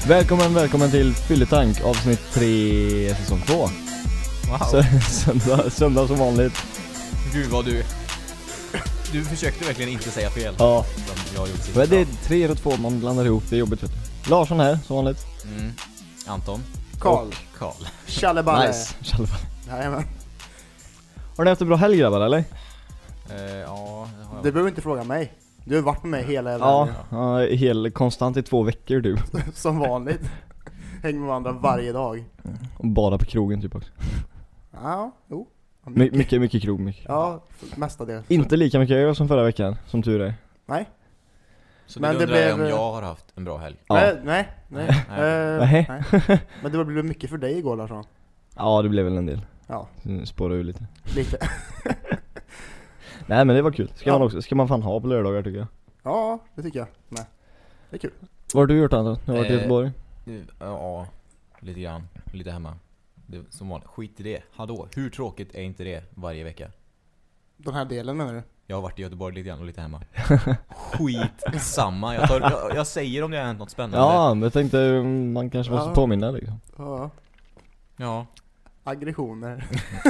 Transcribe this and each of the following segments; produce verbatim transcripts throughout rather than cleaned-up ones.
Välkommen, välkommen till Fylletank, avsnitt tre, säsong två. Wow. Söndag, söndag som vanligt. Gud vad du... Du försökte verkligen inte säga fel. Ja. Som jag har gjort sist. Men det är tre och två man blandar ihop, det är jobbigt vet du. Larsson här, som vanligt. Mm. Anton. Karl. Karl. Tjalleballe. Nice, Tjalleballe. Jajamän. Har ni haft en bra helg grabbar, eller? Eh, ja, det har jag. Du behöver inte fråga mig. Du har varit med mig hela jävla Ja, helgen. ja hel, konstant i två veckor du. Som vanligt. Hänger med varandra varje dag. Och bara på krogen typ också. Ja, jo. My, mycket, mycket krog, mycket. Ja, mestadels. Inte lika mycket öl som förra veckan, som tur är. Nej. Så Men du det undrar blev- om jag har haft en bra helg? Ja. Nej, nej, nej. Nej. Eh, Nej. nej. Men det blev mycket för dig igår, Larsson. Ja, det blev väl en del. Ja, Spåra ur lite. lite. Nej men det var kul, ska, Ja. man också, ska man fan ha på lördagar tycker jag. Ja, det tycker jag. Nej, det är kul. Vad har du gjort Anton? Du har varit i Eh, Göteborg? Ja, lite grann. Lite hemma. Det, som vanligt. Skit i det. Hallå, hur tråkigt är inte det varje vecka? Den här delen menar du? Jag har varit i Göteborg lite grann och lite hemma. Skit samma. Jag, tar, jag, jag säger om det har hänt något spännande. Ja, men jag tänkte mm, man kanske måste Ja. påminna liksom. Ja, Ja. aggressioner.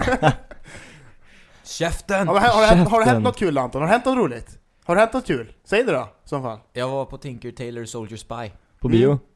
Käften! Ja, men har, det hänt, har det Käften. hänt något kul, Anton? Har det hänt något roligt? Har det hänt något kul? Säg det då, som fall. Jag var på Tinker Tailor Soldier Spy. På bio? Mm.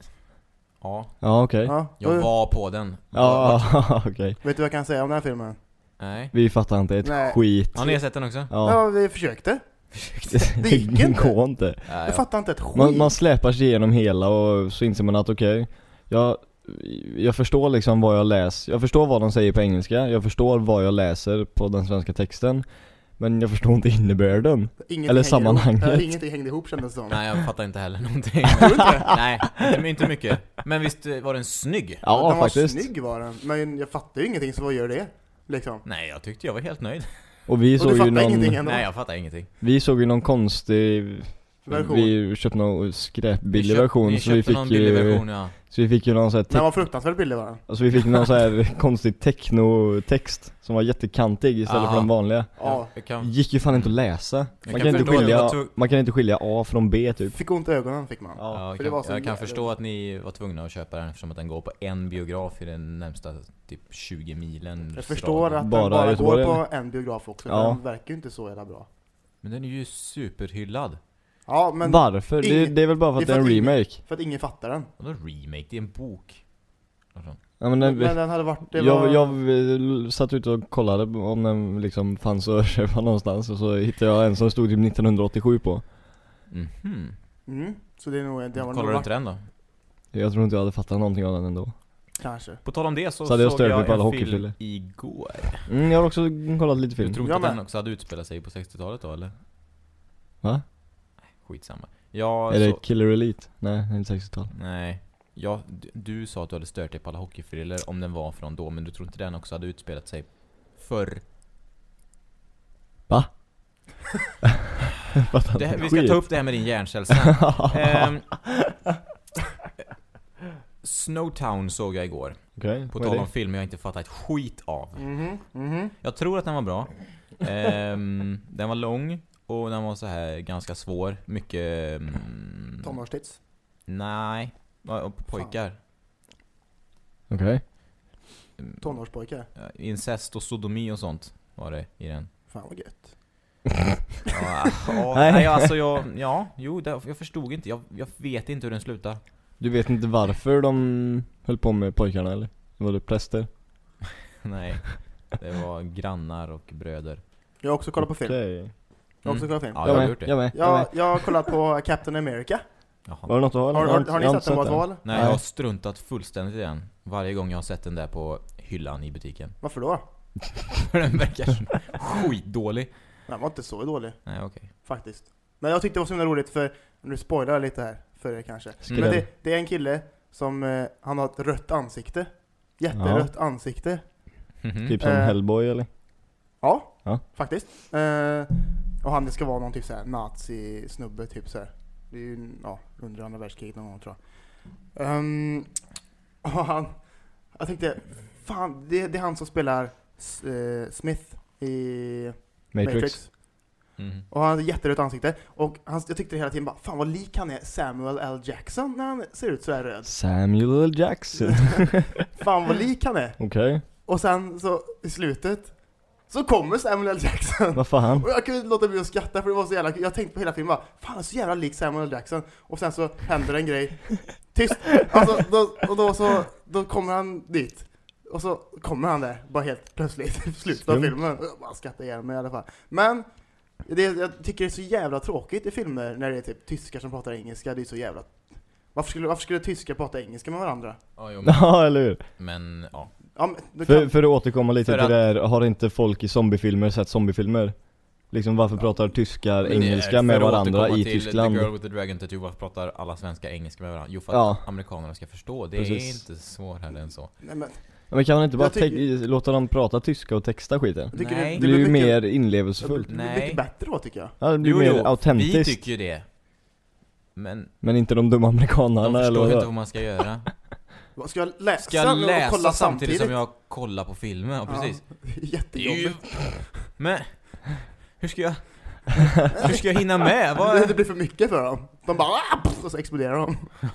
Ja, Ja, okej. Ja, jag då- var på den. Ja, okej. Vet du vad jag kan säga om den här filmen? Nej. Vi fattar inte ett Nej. skit. Har ni sett den också? Ja, Ja. vi försökte. Det, det gick inte. går inte. Nej, Jag fattar inte ett skit. Man, man släpar sig igenom hela och så inser man att okej, jag, jag förstår liksom vad jag läser. Jag förstår vad de säger på engelska. Jag förstår vad jag läser på den svenska texten. Men jag förstår inte innebörden. Ingenting eller hänger sammanhanget. Ihop. Ja, ingenting hängde ihop kändes det som. Nej, jag fattar inte heller någonting. Tror du inte det? Nej, inte, inte mycket. Men visst var den snygg? Ja, den var faktiskt. snygg var den. Men jag fattar ju ingenting, så vad gör det? Liksom. Nej, jag tyckte jag var helt nöjd. Och vi Och såg du ju fattar någon ingenting ändå? Nej, jag fattar ingenting. Vi såg ju någon konstig Version. Vi köpte någon skräpbillig köpt- version vi så vi köpte fick någon billig ju version, ja. så vi fick ju någon så här Den te- var fruktansvärt billig var den. alltså vi fick någon så här konstig techno-text som var jättekantig istället Aha. för den vanliga. Ja. Jag kan... Gick ju fan inte att läsa. Jag Man kan kan, inte förstå att skilja, jag tog- man kan inte skilja A från B typ. Fick ont i ögonen fick man. Ja. Ja, jag för kan, det var så jag kan jävla- förstå att ni var tvungna att köpa den eftersom att den går på en biograf i den närmsta typ tjugo milen. Jag förstår att Bara den bara Göteborg, går på eller? en biograf också. Ja. Den verkar ju inte så jävla bra. Men den är ju superhyllad. Ja, men Varför? Det, ingen- det är väl bara för att det är en för att ingen- remake. För att ingen fattar den. Vadå remake? Det är en bok. Alltså. Ja, men Men, den, den hade varit... Det jag, var... jag eh, satt ute och kollade om den liksom fanns att köpa någonstans och så hittade jag en som stod typ nittonhundraåttiosju på. Mhm. Mm, så det är nog... Det har nog Kollar du varit... inte den då? Jag tror inte jag hade fattat någonting av den ändå. Kanske. På tal om det så, Så hade jag såg stört mig jag på alla en film hockeyfiller. igår. Mm, jag har också kollat lite Du film. tror inte Jag att med. den också hade utspelat sig på sextiotalet då, eller? Va? Skitsamma. Ja, Är det så... Killer Elite? Nej, det är inte sextiotal. Nej. Ja, du, du sa att du hade stört dig på alla hockeyfriller om den var från då, men du tror inte den också hade utspelat sig förr. Va? Fattar Det, inte vi ska skit. ta upp det här med din hjärncell sen. Ehm, Snowtown såg jag igår. Okej, På vad är tal det? om film jag inte fattat ett skit av. Mhm, mhm. Jag tror att den var bra. Ehm, den var lång och den var så här ganska svår. Mycket... Mm, Tonårstits. nej, ja, pojkar. Okej. Mm, Tonårspojkar. incest och sodomi och sånt var det i den. Fan vad gött. Ja, ja, Nej. nej, alltså jag, ja, jo, det, jag förstod inte. Jag, jag vet inte hur den slutar. Du vet inte varför de höll på med pojkarna eller? Var det präster? Nej, det var grannar och bröder. Jag har också kollat på film. Okej. Jag har också Mm. kollat film. Ja, jag, jag har med, gjort det. jag med, jag med. Jag, jag har kollat på Captain America. Jaha. Var det något att ha? Har, eller? har, Jag har ni jag sett den på ett val? Nej, Nej. jag har struntat fullständigt i den. Varje gång jag har sett den där på hyllan i butiken. Varför då? För den verkar skitdålig. Den var inte så dålig, Nej, okej. faktiskt. Men jag tyckte det var så himla roligt för, nu spoilar jag lite här för er kanske. Skräll. Men det, det är en kille som, eh, han har ett rött ansikte. Jätterött ansikte. Mhm. Typ som Eh. Hellboy eller? Ja, Ja. faktiskt. Eh, och han ska vara någon typ såhär nazi-snubbe typ såhär. Det är ju, ja, under andra världskriget någon gång tror jag. Um, och han, jag tänkte, fan, det, det är han som spelar eh, Smith i Matrix. Matrix. Mm. Och han hade jätterött ansikte. Och han, jag tyckte hela tiden bara, fan vad lik han är Samuel L. Jackson när han ser ut så här röd. Samuel L. Jackson. Fan vad lik han är. Okej. Okay. Och sen så i slutet så kommer Samuel L. Jackson. Vad fan? Och jag kunde inte låta bli att skratta för det var så jävla... Jag tänkte på hela filmen bara, fan han är så jävla lik Samuel L. Jackson. Och sen så händer en grej. Tyst! Alltså, då, och då så... Då kommer han dit. Och så kommer han där, bara helt plötsligt i slutet av filmen. Och jag bara skrattar igen mig i alla fall. Men det, jag tycker det är så jävla tråkigt i filmer när det är typ tyskar som pratar engelska. Det är så jävla... Varför skulle, varför skulle tyskar prata engelska med varandra? Ja, jo, men, Ja, eller hur? men ja. Ja, men, du För, kan... för att återkomma lite För till att- det här, har inte folk i zombiefilmer sett zombiefilmer? Liksom varför pratar tyskar Men det är engelska med för att varandra återkomma i till Tyskland? The Girl with the Dragon Tattoo, varför pratar alla svenska engelska med varandra? Jo, för att Ja. amerikanerna ska förstå. Det Precis. är inte svårare än så. Nej, men, Ja, men kan man inte bara Jag tycker- te- låta dem prata tyska och texta skiten? jag tycker Nej. Det blir ju mycket- mer det inlevelsefullt. blir- det blir Nej. mycket bättre då tycker jag. Ja, det blir Jo, mer jo, autentiskt. vi tycker ju det. Men Men inte de dumma amerikanerna de eller förstår ju inte vad? vad man ska göra. Vad ska jag läsa? Ska jag och läsa kolla samtidigt som jag kollar på filmen? Ja, precis. Ja, Det är ju... jättejobbigt. Men hur ska jag... Hur ska jag hinna med? Det, Vad... det blir för mycket för dem. De bara "Ah!" och så exploderar de.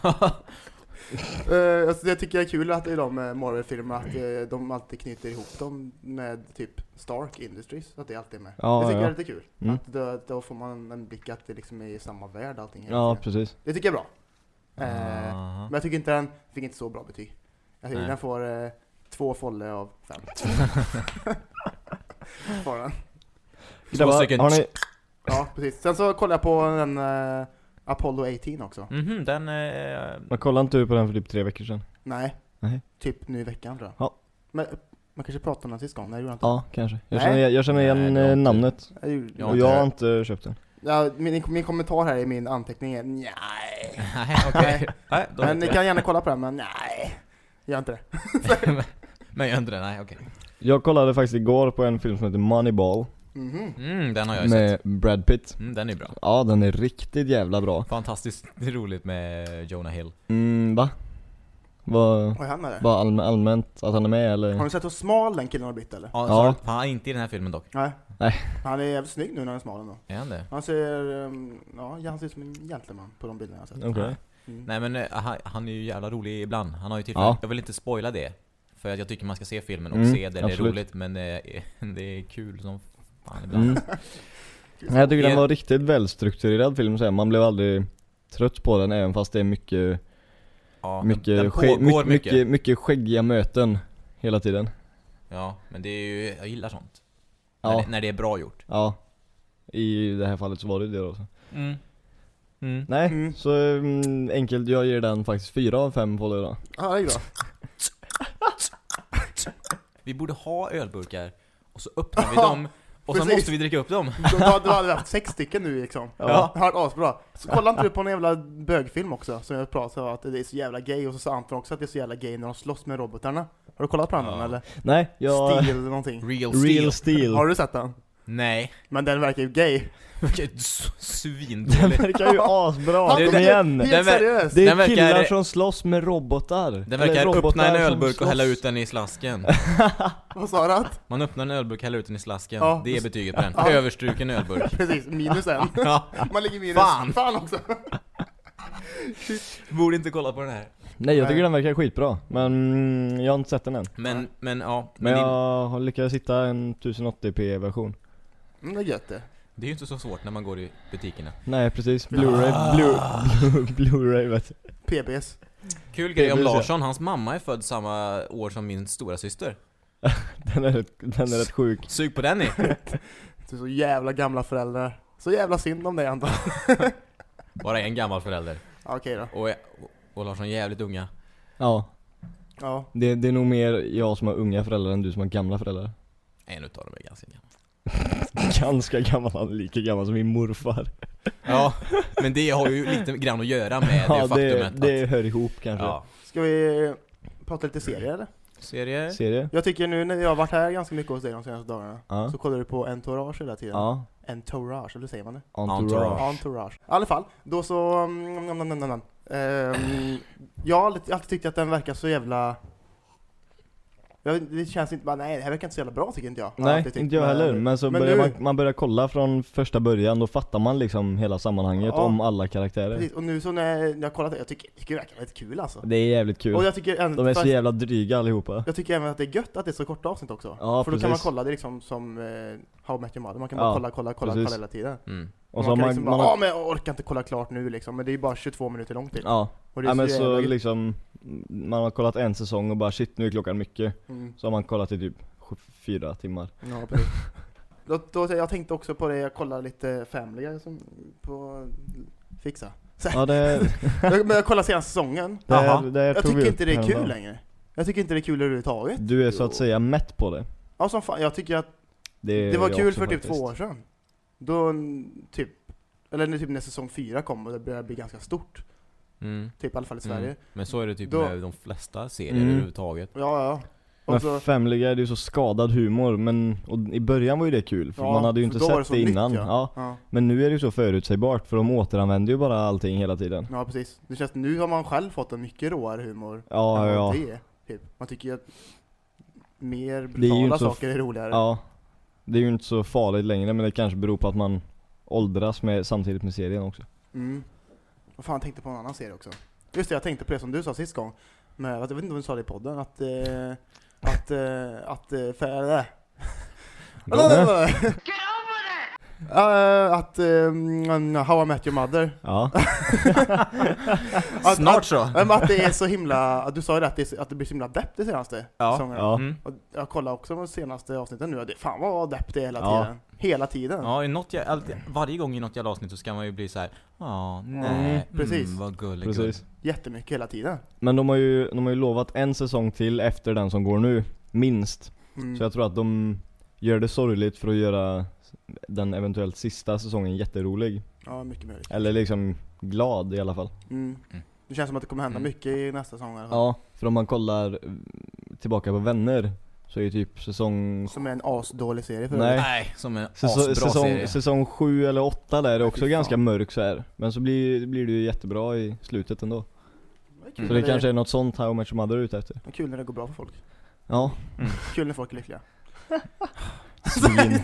uh, alltså, det tycker jag är kul att i de uh, Marvel-filmerna att uh, de alltid knyter ihop dem med typ Stark Industries, att det alltid är med. Ja, det tycker ja. jag är lite kul. Mm. Att då, då får man en blick att det liksom är i samma värld allting. hela Ja, tiden. precis. Det tycker jag är bra. Uh, Aha. men jag tycker inte den fick inte så bra betyg. Jag tycker Nej. den får uh, två folle av fem. Får den. Två stycken. Har ni... Ja, precis. Sen så kollar jag på den uh, Apollo arton också. Mhm, den... Eh... Man kollade inte du på den för typ tre veckor sedan? Nej. Nej. Typ nu i veckan tror jag. Ja. Men man kanske pratade om den sist gång. Nej, det gjorde jag inte. Ja, kanske. Jag Nej. känner, jag känner igen Nej, det har eh, inte- namnet. Jag gjorde, Ja, Och inte jag har det. inte köpt den. ja, min, min kommentar här i min anteckning är nej. Nej, okej. Nej, då Men ni vet jag. kan gärna kolla på den, men nej. Gör inte det. Men jag undrar, nej, okej. Jag kollade faktiskt igår på en film som heter Moneyball Mhm. Mm, den har jag ju med sett. Brad Pitt. Mm, den är bra. Ja, den är riktigt jävla bra. Fantastiskt roligt med Jonah Hill. Mm, va? Vad Oj, han är det. var allm- allmänt att han är med eller? Har ni sett hur smal den killen har blivit eller? Ja, Ja. så, han är inte i den här filmen dock. Nej. Nej. Han är jävligt snygg nu när han är smal ändå. Är han det? Han ser, um, ja, han ser ut som en gentleman på de bilderna jag har sett. Okej. Mm. Nej, men eh, han, han är ju jävla rolig ibland. Han har ju tillfälle. Ja. Jag vill inte spoila det. För att jag tycker man ska se filmen och Mm, se det, det är absolut. roligt. Men det är, det är kul som fan ibland. Mm. Nej, jag tycker den var riktigt välstrukturerad film så här. Man blev aldrig trött på den även fast det är mycket Ja, den- den mycket, pågår skä- mycket, mycket. mycket, mycket skäggiga möten hela tiden. Ja, men det är ju, jag gillar sånt. Ja. När, det, när det är bra gjort. Ja. I det här fallet så var det det också. Mm. Mm. Nej, Mm. så mm, enkelt, jag ger den faktiskt fyra av fem på det då. Ja, det är bra. Vi borde ha ölburkar och så öppnar vi dem och så Precis. måste vi dricka upp dem. Då, då, då hade vi haft sex stycken nu liksom. Ja. Det har varit asbra. Så kolla inte du på en jävla bögfilm också, som jag pratade om att det är så jävla gay, och så sa Anton också att det är så jävla gay när de slåss med robotarna. Har du kollat på den Ja. eller? Nej, jag... Steel eller någonting. Real steel. Real Steel. Har du sett den? Nej. Men den verkar ju gay. Vilket s- Den svindåligt. verkar ju asbra, Han- kom den- igen! Helt Den ver- seriöst. Det är den verkar- killar som slåss med robotar. Den Eller verkar robotar öppna en som ölburk och slåss. hälla ut den i slasken. Vad sa du? att? Man öppnar en ölburk och häller ut den i slasken. Ja. Det är betyget på den. Ja. Överstruken ölburk. Precis, minus en. Ja. Man ligger minus. Fan. Fan också. Borde inte kolla på den här. Nej, jag tycker Nej. den verkar skitbra. Men mm, jag har inte sett den än. Men, men ja. Men Men det, jag har lyckats hitta en tusen åttio p version. Mm, det är gött det. det är ju inte så svårt när man går i butikerna. Nej, precis. Blu-ray, Blu- Blu- Blu-ray vet du. P B S. Kul grej om Det vill säga. Larsson. Hans mamma är född samma år som min stora syster. Den är, rätt- den är rätt sjuk. Sug på den ni. Du är så jävla gamla föräldrar. Så jävla synd om dig Anton. Bara en gammal förälder. Ja, okej då. Och, och Larsson jävligt unga. Ja, Ja. det, det är nog mer jag som har unga föräldrar än du som har gamla föräldrar. En utav dem är ganska gammal. Ganska gammal, han är lika gammal som min morfar. Ja, men det har ju lite grann att göra med det Ja, det, faktumet det att... hör ihop kanske. Ja. Ska vi prata lite serier eller? Serier? Serie? Jag tycker nu när jag har varit här ganska mycket hos dig de senaste dagarna, Ja. så kollar du på Entourage hela tiden. Ja, Entourage, eller säger man det? Entourage. Entourage. Entourage. I alla fall, då så... Mm, mm, mm, mm, mm. Ehm, jag har alltid, alltid tyckt att den verkar så jävla... Jag, det känns inte bara, nej det här verkar inte så jävla bra tycker inte jag. Nej, alltid tyckt. inte jag heller. Men så men börjar nu, man, man börjar kolla från första början, då fattar man liksom hela sammanhanget Ja. om alla karaktärer. precis, och nu så när jag, när jag kollat det, jag tycker, jag tycker det verkar väldigt kul alltså. Det är jävligt kul. Och jag tycker, en, De är så fast, jävla dryga allihopa. jag tycker även att det är gött att det är så korta avsnitt också. Ja, För då kan man precis. kolla det liksom som eh, How I Met Your Mother. Man kan bara Ja, kolla, kolla, kolla, precis. kolla hela tiden. Mm. Och så man har kan man, liksom man bara, ja har, men jag orkar inte kolla klart nu liksom. Men det är ju bara tjugotvå minuter långt typ. ja. Och det är Ja, men jävla så gött. liksom, man har kollat en säsong och bara shit, nu är klockan mycket. Mm. Så har man kollat i typ sju- fyra timmar. Ja, precis. då, då, jag tänkte också på det, jag kollade lite Family Guy som på Fixa. Så, Ja, det, jag, men jag kollade senaste säsongen. det, Jaha. det Jag tog tycker vi inte upp det är kul häromdagen. längre. Jag tycker inte det är kul överhuvudtaget. Du är så att säga mätt på det. Ja, som fan, jag tycker att Det, det var är kul också för typ faktiskt. två år sedan. Då mm, typ, eller när, typ när säsong fyra kom och det började bli ganska stort. Mm. Typ i alla fall i Sverige. Mm. Men så är det typ Då- med de flesta serier Mm. överhuvudtaget. Ja, ja. Men Och så, Family Guy, det är ju så skadad humor, men och i början var ju det kul, för ja, man hade ju för inte då var sett det, så nytt, innan. ja. Ja. Ja. Men nu är det ju så förutsägbart, för de återanvänder ju bara allting hela tiden. ja, precis. Det känns, nu har man själv fått en mycket råare humor. Ja, än ja, vad ja. det är, typ. Man tycker ju att mer Det är ju brutala inte så saker är roligare. Ja, det är ju inte så farligt längre, men det kanske beror på att man åldras med, samtidigt med serien också. Mm. Vad fan, jag tänkte på en annan serie också. Just det, jag tänkte på det som du sa sist gång. Men jag vet inte om du sa det i podden, att... Eh, att... Eh, att... Eh, för, Uh, att um, How I Met Your Mother. Ja, att, Snart att, så. um, att det är så himla, att du sa ju det, att det, är, att det blir så himla depp det senaste Ja. säsongerna. ja. Mm. Och jag kollar också de senaste avsnitten nu, och det, fan vad depp det är hela Ja. tiden. Hela tiden. Ja, i något jag, alltid, varje gång i något jävla avsnitt så ska man ju bli så här. Ja, nej, Mm, precis. mm, vad gullig Precis. Jättemycket hela tiden. Men de har, ju, de har ju lovat en säsong till efter den som går nu, minst. Mm. Så jag tror att de gör det sorgligt för att göra den eventuellt sista säsongen jätterolig. Ja, mycket möjligt. Eller liksom glad i alla fall. Mm. Mm. Det känns som att det kommer hända Mm. mycket i nästa säsong i alla fall. Ja, för om man kollar eh, tillbaka på Vänner, så är ju typ säsong... Som är en asdålig serie för Nej. övrigt. Nej, som en Säsong, asbra säsong, serie. säsong sju eller åtta där är också Fy fan. ganska mörk så här. Men så blir, blir det ju jättebra i slutet ändå. Det är kul Så när det kanske är något sånt How I Met Your Mother ute efter. det är kul när det går bra för folk. Ja, Kul när folk är lyckliga. svin.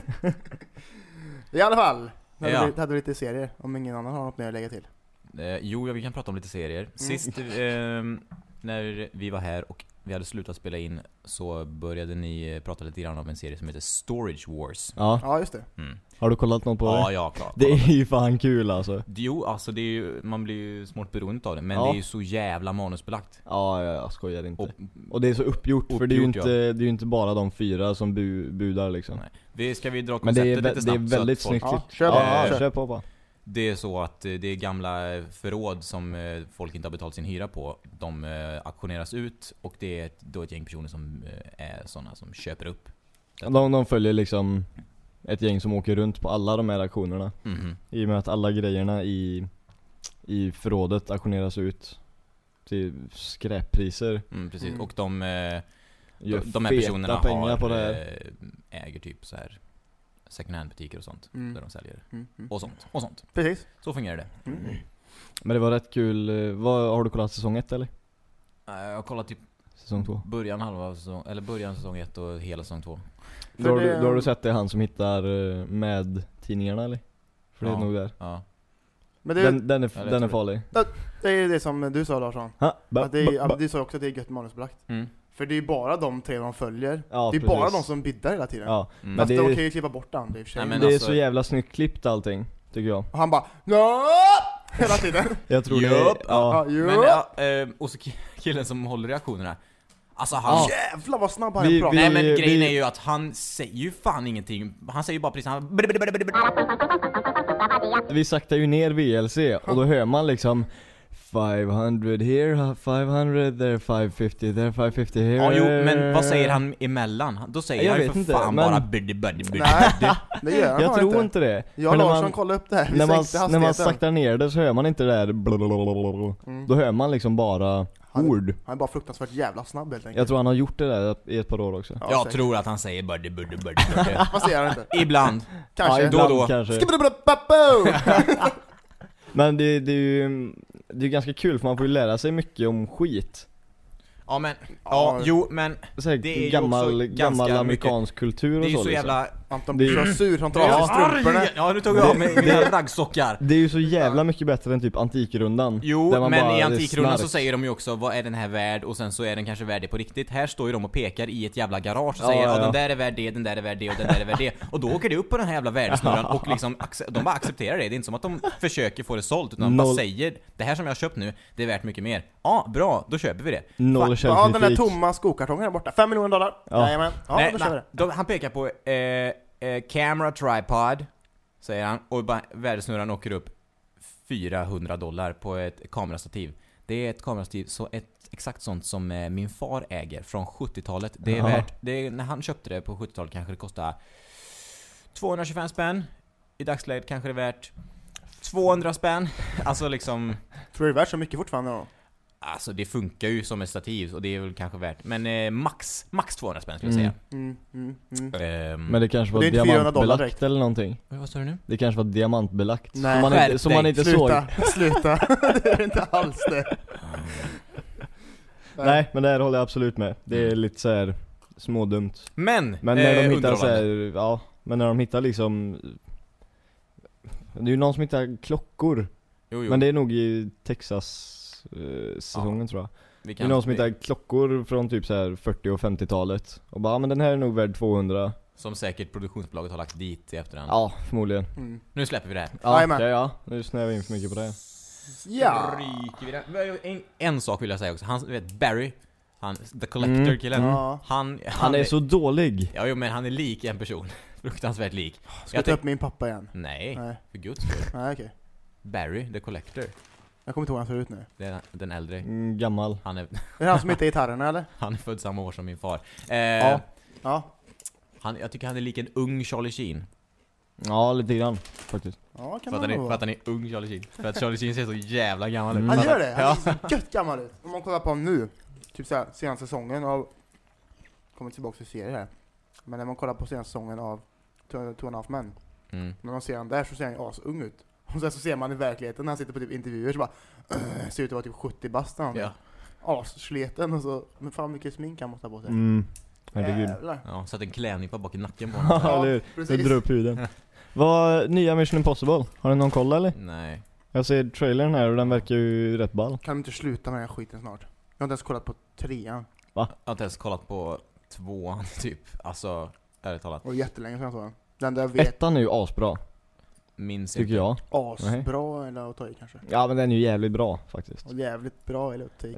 I alla fall. Hade, Ja. vi, hade vi lite serier, om ingen annan har något mer att lägga till. Eh, jo, ja, vi kan prata om lite serier. Mm. Sist eh, när vi var här och vi hade slutat spela in så började ni eh, prata lite grann om en serie som heter Storage Wars. Ja, Ja, just det. Mm. har du kollat något på Ja, det? ja, klart. Det är ju fan kul alltså. Jo, alltså det är ju, man blir ju smått beroende av det, men Ja. det är ju så jävla manusbelagt. Ja, ja, jag skojar inte. Och, Och det är så uppgjort, för det är ju Uppgjort, inte, det är ju inte bara de fyra som bu, budar liksom. nej. Vi ska vi dra Men det är, konceptet vä- lite det är snabbt så att väldigt folk- snyggt. Ja, klippt. kör bara, ja, kör. kör på bara. Det är så att eh, det är gamla förråd som eh, folk inte har betalt sin hyra på. De eh, auktioneras ut och det är ett, då ett gäng personer som eh, är sådana som köper upp. De, de följer liksom ett gäng som åker runt på alla de här auktionerna. Mhm. I och med att alla grejerna i, i förrådet auktioneras ut till skräppriser. Mm, precis. Mm. Och de, eh, Gör de, de här feta personerna pengar har, på det här. eh, äger typ så här second hand butiker och sånt Mm. där de säljer Mm. Mm. och sånt och sånt. Precis. Så fungerar det. Mm. Men det var rätt kul. eh, Vad, har du kollat säsong ett eller? Eh, Jag har kollat typ Säsong två? början halva säsong, eller början säsong ett och hela säsong två. För Då har, det- du, då har du sett det, han som hittar eh, med tidningarna eller? För det är Ja. nog där. Ja. Men det, Den, den är, Ja, det den är tror farlig. det är ju det som du sa, Larsson. Ha, ba, Att det är, ba, ja, ba. du sa också att det är gött manusbelagt. Mm. För det är ju bara de tre de följer. Ja, det är precis. bara de som biddar hela tiden. Ja, Mm. men Fast det de är- kan ju klippa bort andra i och för sig. Nej, men det är alltså- så jävla snyggt klippt allting, tycker jag. Och han bara no! Hela tiden. Jag tror det Jupp. är, ja. Ja, jo. Men ja, eh, och så ki- killen som håller reaktionerna. Alltså han... Ja. Jävlar vad snabb han Vi- pratar. vi- Nej men grejen vi- är ju att han säger ju fan ingenting. Han säger ju bara precis han... Vi saktar ju ner V L C och då hör man liksom five hundred here, five hundred there, five fifty there, five fifty here. Ja jo, men vad säger han emellan? Han- Då säger Jag han ju vet för inte, fan men- bara buddy buddy buddy. Nej, det gör han Jag fan tror inte. inte det. Jag och För när Larsson man- kollade upp det här. Vi När man, sänkte när man hastigheten. saktar ner det så hör man inte det där blablabla. Mm. Då hör man liksom bara Han- ord. Han är bara fruktansvärt jävla snabb helt enkelt. Jag tror han har gjort det där i ett par år också. Ja, Jag säkert. tror att han säger buddy buddy buddy buddy. Fast det gör han inte. Ibland. Kanske. Ja, då och ibland då. kanske. Skibidi-bidi-bappo! Men det, det är ju det är ganska kul för man får ju lära sig mycket om skit. Ja men, ja, Ja. jo men Så här, det är ju gammal, också gammal ganska amerikansk kultur och det är ju så, så liksom. jävla... Anton Det är blir ju- så sur, han tar Ja, av sig strumporna. Ja, nu tog jag av mig mina raggsockar. Det är ju så jävla mycket bättre än typ Antikrundan. Jo, där man men bara- i det är Antikrundan så snark. säger de ju också vad är den här värd och sen så är den kanske värd det på riktigt. Här står ju de och pekar i ett jävla garage och Ja, säger ja, ja, ja. den där är värd det, den där är värd det och den där är värd det. Och då åker det upp på den här jävla värdesnurran och liksom acce- de bara accepterar det. Det är inte som att de försöker få det sålt utan de bara Noll. säger det här som jag har köpt nu, det är värt mycket mer. Ja, bra, då köper vi det. Noll Fan, Ja, källkritik. den där tomma skokartongen där borta. Fem miljoner dollar. Ja. Jajamän. Ja, Nej, då kör vi nej, det. de, han pekar på eh, eh, camera tripod, säger han, och bara, värdesnurran åker upp fyrahundra dollar på ett kamerastativ. Det är ett kamerastativ, så ett, exakt sånt som eh, min far äger från sjuttiotalet. Det är Ja. värt, det är, när han köpte det på sjuttiotalet kanske det kostade tvåhundratjugofem spänn. I dagsläget kanske det är värt tvåhundra spänn. Alltså liksom... Tror du det är värt så mycket fortfarande då? Alltså det funkar ju som ett stativ och det är väl kanske värt. Men eh, max, max tvåhundra spänn skulle jag Mm. säga. Mm, mm, mm. Ehm, Men det kanske var Och det är inte fyrahundra dollar diamantbelagt direkt. eller någonting. vad sa du nu? Det kanske var diamantbelagt. Nej, som man skärp inte, som man dig. inte såg. Sluta, sluta. Det är inte alls det. Nej, men det här håller jag absolut med. Det är lite så här smådumt. Men, Men när eh, de hittar så underhållande. här, ja, men när de hittar liksom, det är ju någon som hittar klockor. Jo, jo. Men det är nog i Texas eh, säsongen, tror jag. Vi Det är någon som hittar klockor från typ så här fyrtio- och femtiotalet. Och bara, ja, men den här är nog värd tvåhundra. Som säkert produktionsbolaget har lagt dit i efterhand. Ja, förmodligen. Mm. Nu släpper vi det här. Ja, Jajamän. ja, ja. Nu snävar vi in för mycket på det. Ja. Ryker vi det. En, en sak vill jag säga också. Han, du vet, Barry, han, The Collector-killen. Mm. Ja. Han, Han är så dålig. Ja, jo, men han är lik en person. Fruktansvärt lik. Ska jag Jag ta tänk- upp min pappa igen? Nej, Nej, för guds skull. nej okej. Barry, The Collector. Jag kommer inte ihåg vad han ser ut nu. Det är den äldre. Mm, gammal. Han är, Är det han som hittar gitarrerna eller? han är född samma år som min far. Eh, Ja. Ja. han, jag tycker han är lik en ung Charlie Sheen. Ja, lite grann faktiskt. Ja, kan För att, man han är, nog för att han är ung Charlie Sheen. För att Charlie Sheen ser så jävla gammal ut. Mm. Han För att gör det, han Ja. ser så gött gammal ut. Om man kollar på honom nu, typ såhär, senaste säsongen av, kommer tillbaka till serier här. Men när man kollar på senaste säsongen av Two Two and a Half Men, Mm. när man ser han där så ser han ju as ung ut. Och sen så ser man i verkligheten när han sitter på typ intervjuer så bara, äh, ser ut att vara typ sjuttio bast när han Ja. assleten och så, men fan mycket smink han måste ha på sig. Mm. Herregud. Jävlar. Ja, satt en klänning på bak i nacken på honom. Ja, eller hur? Det drar upp huden. Vad, nya Mission Impossible? Har du någon koll eller? Nej. Jag ser trailern här och den verkar ju rätt ball. Kan du inte sluta med den här skiten snart? Jag har inte ens kollat på trean. Jag har inte ens kollat på tvåan typ. Alltså, ärligt talat. Och jättelänge sedan jag såg den. Den där jag vet, Ettan är ju asbra, Minns tycker inte. jag. asbra eller att ta i kanske. Ja, men den är ju jävligt bra faktiskt. Och jävligt bra eller att ta i.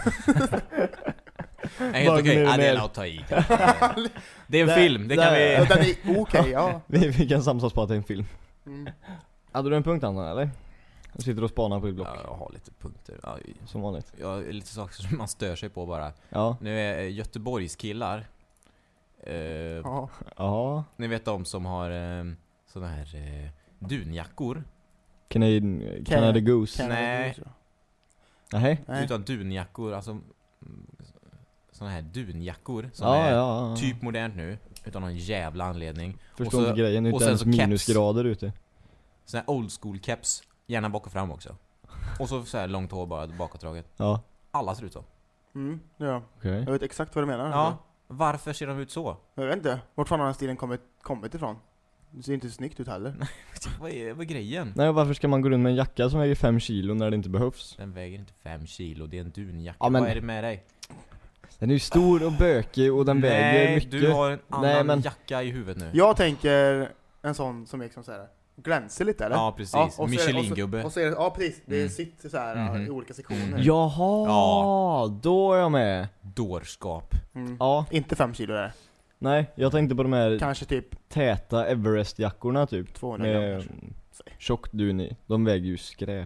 Nej, helt Bara okej. mer och Ja, det är mer. en att ta i. Det är en Där- film, det kan där- Ja, vi... den är okej, ja. Vi, vi kan samsas på att det är en film. Mm. Hade du en punkt, Anton, eller? Jag sitter och spanar på ditt block, Ja, jag har lite punkter. Ja, som vanligt. jag har lite saker som man stör sig på bara. Ja. Nu är eh, Göteborgs killar. Eh, Ja. Ja. Ni vet de som har eh, såna här eh, dunjackor. Canadian, Canada Goose. Canada Nej. Goose, ja. Nej. Nej. Utan dunjackor, alltså mm, såna här dunjackor som Ja, är ja, ja. typ modernt nu utan någon jävla anledning. Förstår och så- inte grejen, det är och inte sen ens så keps. minusgrader ute. Sån här old school caps, gärna bak och fram också. Och så så här långt hår bara bakåtdraget. Ja, Alla ser ut så. Mm, ja. okej. Jag vet exakt vad du menar. Ja, varför ser de ut så? Jag vet inte. Vart fan har den stilen kommit, kommit ifrån? Det ser inte snyggt ut heller. Vad är, vad är grejen? Nej, och varför ska man gå runt med en jacka som väger fem kilo när det inte behövs? Den väger inte fem kilo, det är en dunjacka. Ja, men- Vad är det med dig? Den är ju stor och bökig och den väger Nej, mycket. du har en annan Nej, men- jacka i huvudet nu. Jag tänker en sån som är liksom såhär glänser lite eller? Ja, precis. och så är det- Michelin-gubbe. Och så, och så är det, ja precis, det Mm. sitter så här Mhm. i olika sektioner. Jaha, Ja. då är jag med. Dårskap. Mm. Ja, Inte fem kilo där. nej, jag tänkte på de här Kanske typ täta Everest-jackorna typ. tvåhundra gram Med kanske. tjockt dun i. De väger ju skräp.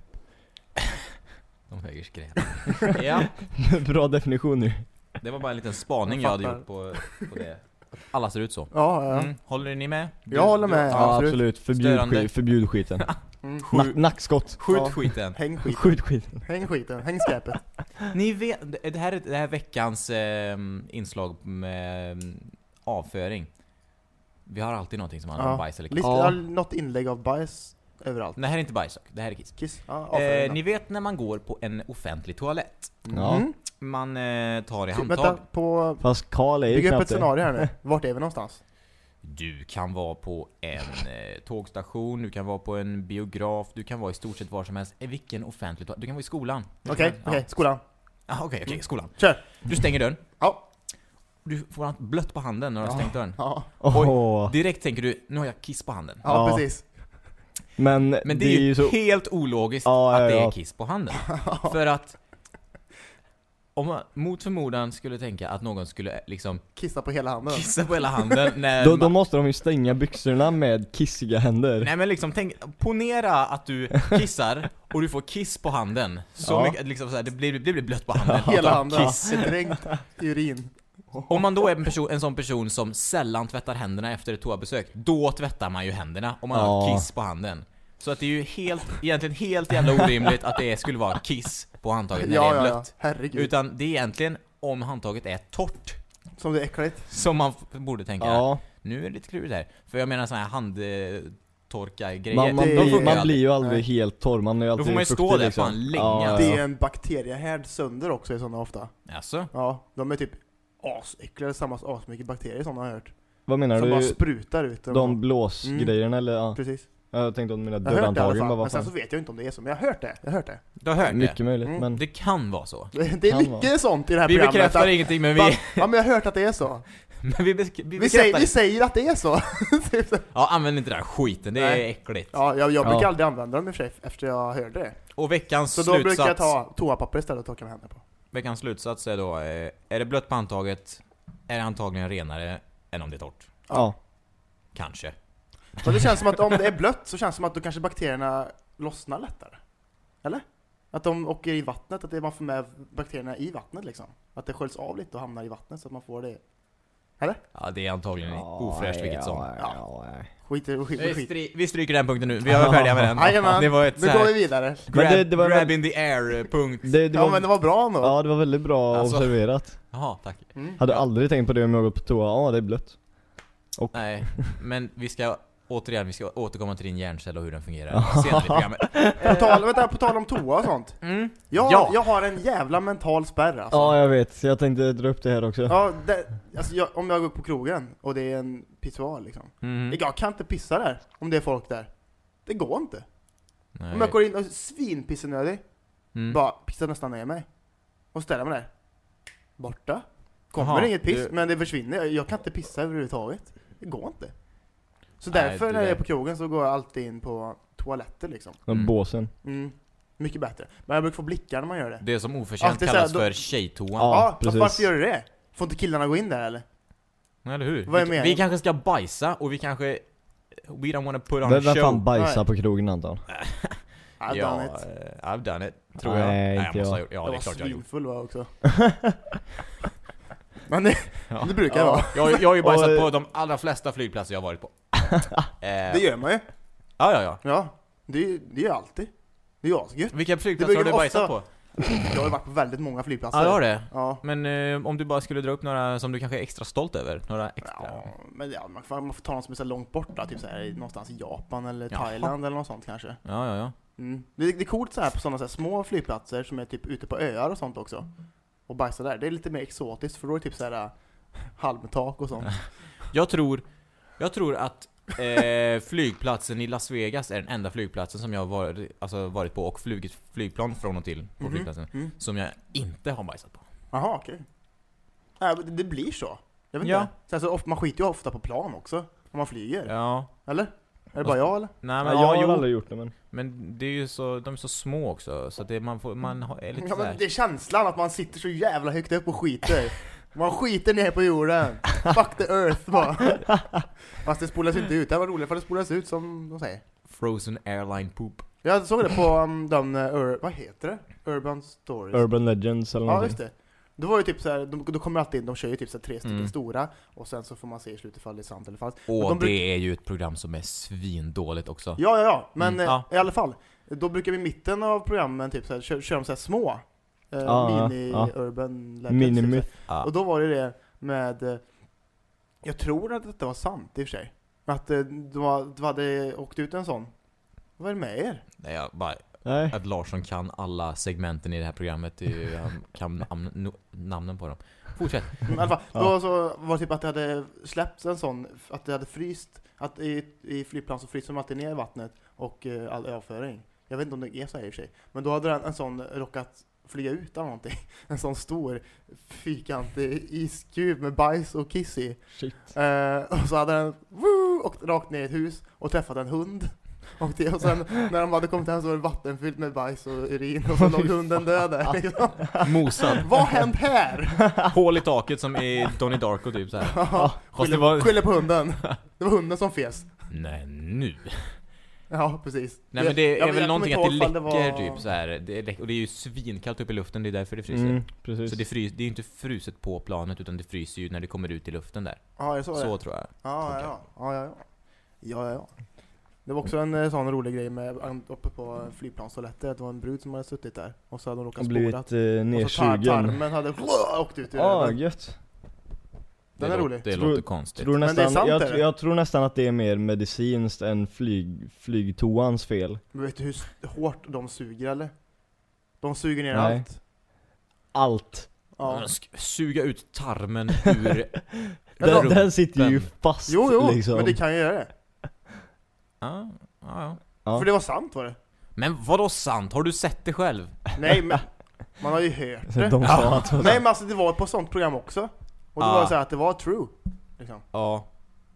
De väger skräp. Ja, Bra definition nu. det var bara en liten spaning jag, Jag hade fattar. gjort på, på det. Alla ser ut så. Ja, ja. Mm. Håller ni med? Du- Jag håller med. du- Ja, Ja, absolut. absolut. Förbjud, Störande. skit, förbjud skiten. Mm. Nack, nackskott. Skjut Ja. skiten. Häng skiten. Skjut skiten. Häng skiten. Häng skräpet. Ni vet, det här är det här är veckans eh, inslag med eh, avföring. Vi har alltid någonting som handlar om Ja. bajs eller kiss. Lite, Ja. ja. Något inlägg av bajs överallt. Men det här är inte bajs, det här är kiss. Kiss. Ja, Eh, avföring då. ni vet när man går på en offentlig toalett. Ja. Mm. man eh, tar i Typ, handtag. vänta, på... Fast Karl är ju Bygg upp knappt ett det. scenario här nu. Vart är vi någonstans? Du kan vara på en eh, tågstation, du kan vara på en biograf, du kan vara i stort sett var som helst. I vilken offentlig... Du kan vara i skolan. Okej, okej, Ja. skolan. Ah, okej, okej, skolan. Kör! Du stänger dörren. Ja. Du får allt blött på handen när du har stängt dörren. Ja, Åh. Direkt tänker du, nu har jag kiss på handen. ja, Ja. precis. Men, Men det är ju så... helt ologiskt Ja, att ja, det är ja. kiss på handen. För att om man mot förmodan skulle tänka att någon skulle liksom Kissa på hela handen. kissa på hela handen när Då, man, då måste de ju stänga byxorna med kissiga händer. nej men liksom tänk, ponera att du kissar och du får kiss på handen. Så Ja. mycket liksom så här, det blir det blir blött på handen. Hela handen. Kiss. Är dränkt i urin. Om man då är en, person, en sån person som sällan tvättar händerna efter ett toabesök, då tvättar man ju händerna om man Ja. har kiss på handen. Så att det är ju helt, egentligen helt jävla orimligt att det skulle vara kiss på handtaget när Ja, det är ja, blött. ja. Herregud. Utan det är egentligen om handtaget är torrt Som det är äckligt. som man f- borde tänka. Ja, Nu är det lite klurigt här. För jag menar såna här handtorka-grejer. man, man, det- de blir, funkar man aldrig. blir ju aldrig Nej. helt torr, man är ju Då alltid får man ju stå fuktig, där liksom. fan länge. Ja, Det ja. är en bakteriehärd sönder också i sådana ofta. Alltså? Ja, de är typ asäckliga. Det samlas asmycket bakterier som har jag hört. Vad menar Som bara du? sprutar ut. De blåsgrejerna eller? Ja. Precis. Jag tänkte om mina Jag har hört det i alla dörrhandtagen bara fall. var Men sen så fan. vet jag inte om det är så. Men jag har hört det. Jag har hört det. Du har hört Mycket det? möjligt, Mm. men Det kan vara så. Det är Kan mycket sånt i det här Vi programmet. bekräftar att- ingenting, men vi, Va? Ja, men jag har hört att det är så. men vi, besk- vi Vi bekräftar säger, vi det. säger att det är så. Ja, använd inte den här skiten, det är Nej. äckligt. Ja, jag, jag brukar Ja. aldrig använda dem i och för sig efter jag hörde det. Och veckans Så då brukar jag slutsats, ta toapapper istället och torka med händerna på. veckans slutsats är då, eh, är det blött på handtaget är det antagligen renare än om det är torrt. ja. Kanske. Men det känns som att om det är blött så känns det som att då kanske bakterierna lossnar lättare. Eller? Att de åker i vattnet, att det man får med bakterierna i vattnet liksom. Att det sköljs av lite och hamnar i vattnet så att man får det. Eller? Ja, det är antagligen ofräscht vilket som. Ja, ja, ja. Skit i skit, Vi, skit. stry- vi stryker den punkten nu, vi var färdiga med den. Jajamän. Det var ett Nu så går vi här vidare. grab, Men det- det var grab väl- in the air punkt. Det, det Ja var, men det var bra ändå. ja, det var väldigt bra Alltså- observerat. Jaha, tack. Mm. Hade aldrig tänkt på det om jag gått på toa. Ja, det är blött. Nej, men vi ska återigen, vi ska återkomma till din hjärncell och hur den fungerar senare i programmet. På tal, vänta, på tal om toa och sånt. Mm. Jag, Ja. jag har en jävla mental spärr alltså. Ja, jag vet. Så jag tänkte dra upp det här också. Ja, det, alltså jag, om jag går upp på krogen och det är en pissoar liksom. Mm. Jag kan inte pissa där om det är folk där. Det går inte. Nej. Om jag går in och är svinpissenödig, Mm. bara pissar nästan ner mig. Och ställer mig där. Borta. Kommer Jaha, inget piss, du- men det försvinner. Jag, jag kan inte pissa överhuvudtaget. Det går inte. Så Nej, därför det när jag är där- på krogen så går jag alltid in på toaletter liksom. Den Mm. båsen. Mm. Mycket bättre. Men jag brukar få blickar när man gör det. Det som oförtjänt Alltid kallas så här, då- för tjejtoan. Ja, Ja, fast precis. varför gör du det? Får inte killarna gå in där eller? Eller hur? Vad är Vi, meningen? vi kanske ska bajsa och vi kanske... We don't wanna put on Vem a vem show. fan bajsar Nej. på krogen Anton? I've ja, done it. eh, I've done it, tror Nej, jag. Nej, inte jag måste ha jag. gjort. Ja, jag det är var klart jag har gjort. svinfull var jag också. Men det, Ja. det brukar jag vara. Jag, jag har ju bajsat Och- på de allra flesta flygplatser jag har varit på. eh, Det gör man ju. Ja, ja, ja. Ja, det, det gör jag alltid. Det är ju asgött. Vilka flygplatser Det har du brukar bajsat ofta- på? Jag har ju varit på väldigt många flygplatser. Ja, du har det. Ja. Men eh, om du bara skulle dra upp några som du kanske är extra stolt över? Några extra? Ja, men ja, man, får, man får ta någon som är så långt borta, typ så här, någonstans i Japan eller Jaha. Thailand eller något sånt kanske. Ja, ja, ja. Mm. Det, det är coolt så här på sådana så här små flygplatser som är typ ute på öar och sånt också. Och bajsa där. Det är lite mer exotiskt för då är det typ så här äh, halmtak och sånt. Jag tror, jag tror att eh, flygplatsen i Las Vegas är den enda flygplatsen som jag har varit, alltså varit på och flugit flygplan från och till på Mhm. flygplatsen Mm. som jag inte har bajsat på. Jaha, okej. Ja, det, det blir så. Jag vet Ja. inte. Sen så ofta, man skiter ju ofta på plan också om man flyger. Ja. Eller? Är det bara jag eller? Nej, Men men jag ja, har jo, aldrig gjort det, men men det är ju så, de är så små också så att det, man får, man har- är lite Ja, sådär. men det är känslan att man sitter så jävla högt upp och skiter. Man skiter ner på jorden. Fuck the earth bara. Fast det spolas inte ut. Det var roligt för det spolas ut som de säger. Frozen airline poop. Jag såg det på um, de, uh, ur, vad heter det? Urban Stories. Urban Legends eller Ja, någonting. just det. Då var ju typ så här, de, då kommer alltid in, de kör ju typ så här tre stycken Mm. stora och sen så får man se i slutet ifall det är sant eller falskt. Och de bruk- det är ju ett program som är svindåligt också. Ja, ja, ja. Men Mm, eh, ja. i alla fall, då brukar vi i mitten av programmen typ så här, kör, kör de så här små eh, Ja, mini ja. urban legends. Minimyth. typ så här. Ja. Och då var det det med, eh, jag tror att detta var sant i och för sig. Att eh, du, var, du hade åkt ut en sån. Vad är det med er? Nej, jag bara, Nej. att Larsson kan alla segmenten i det här programmet. Det är ju, han kan nam- no- namnen på dem. Fortsätt. Men i alla fall, då så var det typ att det hade släppts en sån, att det hade fryst, att i, i flygplan så fryser de alltid ner i vattnet och uh, all avföring. Jag vet inte om det är så här i och för sig. Men då hade den, en sån råkat flyga ut av någonting. En sån stor fyrkantig iskub med bajs och kiss i. Shit. Uh, och så hade den woo, åkt rakt ner i ett hus och träffat en hund. Och, det, och sen när de hade kommit hem så var det vatten fyllt med bajs och urin och så låg hunden död där. Liksom. Mosad. Vad har hänt här? Hål i taket som i Donnie Darko typ så här. Ja, Fast det skyller, var... skyller på hunden. Det var hunden som fes. Nej, nu. Ja, precis. Nej, men det är jag, väl jag någonting att kommer det inte läcker ihåg ifall det var- typ så här. Det är läck- och det är ju svinkallt upp i luften, det är därför det fryser. Mm, precis. Så det, frys- det är ju inte fruset på planet utan det fryser ju när det kommer ut i luften där. Ja, är det så, Så, det? tror jag. Ja, ja, ja. Ja, ja, ja. Ja, ja, ja. Det var också en eh, sån rolig grej med an- uppe på flygplanstoaletter. Det var en brud som hade suttit där och så hade hon råkat Och blivit spårat. eh, Och så tar- nersugen. tarmen hade åkt ut ur Ja, den. gött. Den det är lå- rolig. Det Tror- låter konstigt. Tror Men det är nästan, sant, jag, är det? jag tror nästan att det är mer medicinskt än flyg, flygtoans fel. Men vet du hur s- hårt de suger eller? De suger ner Nej. allt. Allt. Ja. Men sk- Suga ut tarmen ur... Ja, Den, de- den sitter ju den- fast Jo, jo, liksom. men det kan ju göra det. Ja, ja, ja. Ja. För det var sant var det. Men vadå sant? Har du sett det själv? Nej, men man har ju hört det. De sa att Nej, men alltså det var på sånt program också. Och det Ah. var så här att det var true. Liksom. Ja.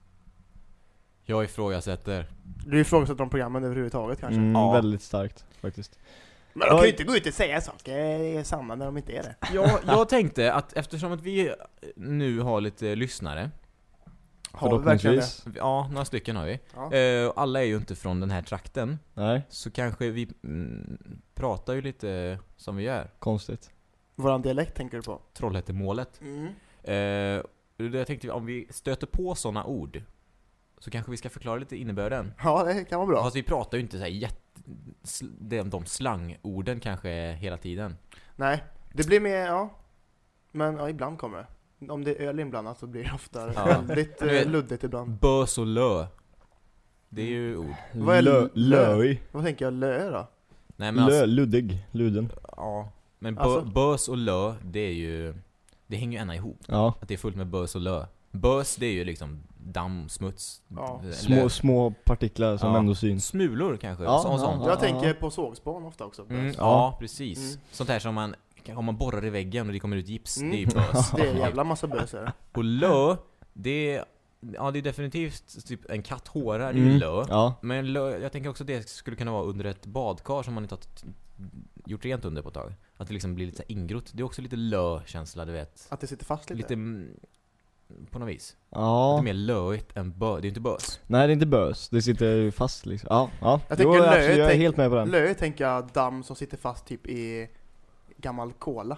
Jag ifrågasätter. Du ifrågasätter de programmen överhuvudtaget kanske. mm, Ja. väldigt starkt faktiskt. Men de kan Oj. ju inte gå ut och säga saker är sanna när de inte är det. Jag, jag tänkte att eftersom att vi nu har lite lyssnare. Har vi verkligen det? Förhoppningsvis. Ja, några stycken har vi. Ja. Eh, och alla är ju inte från den här trakten. Nej, Så kanske vi mm, pratar ju lite som vi gör. konstigt. Våran dialekt tänker du på? Trollhättemålet. Mm. Eh, och jag tänkte om vi stöter på såna ord så kanske vi ska förklara lite innebörden. Ja, det kan vara bra. Fast vi pratar ju inte så här jätte... sl- de, de slangorden kanske hela tiden. Nej, det blir mer, ja. Men ja, ibland kommer det. Om det är öl inblandat så blir det ofta Ja. väldigt Du vet- eh, luddigt ibland. Bös och lö. Det är ju ord. Vad är Lö, lö? löj. Vad tänker jag, lö då? Nej men Lö, alltså, luddig, luden. ja. Men bö, Alltså- bös och lö, det är ju... Det hänger ju ena ihop. Ja. Att det är fullt med bös och lö. Bös, det är ju liksom damm, smuts. Ja. lö. Små, små partiklar som Ja. ändå syns. Smulor kanske. Ja, så, ja, sånt. Jag ja. tänker på sågspån ofta också. Mm, ja. Ja. precis. Mm. Sånt här som man... Om man borrar i väggen och det kommer ut gips, Mm. det är ju bös. Det är en jävla massa bös här. Och lö, det är... Ja, det är definitivt typ en katt hårar, det är ju Mm. lö. Ja. Men lö, jag tänker också att det skulle kunna vara under ett badkar som man inte har t- gjort rent under på ett tag. Att det liksom blir lite så här ingrott. Det är också lite lö-känsla, du vet. Att det sitter fast lite. Lite... mm, På något vis. Ja. Det är mer löigt än bö. Det är inte bös. Nej, det är inte bös. Det sitter ju fast liksom. Ja, ja. Jag Jo, tänker lö, absolut, jag är tänk- helt med på den. Lö tänker jag damm som sitter fast typ i gammal kola.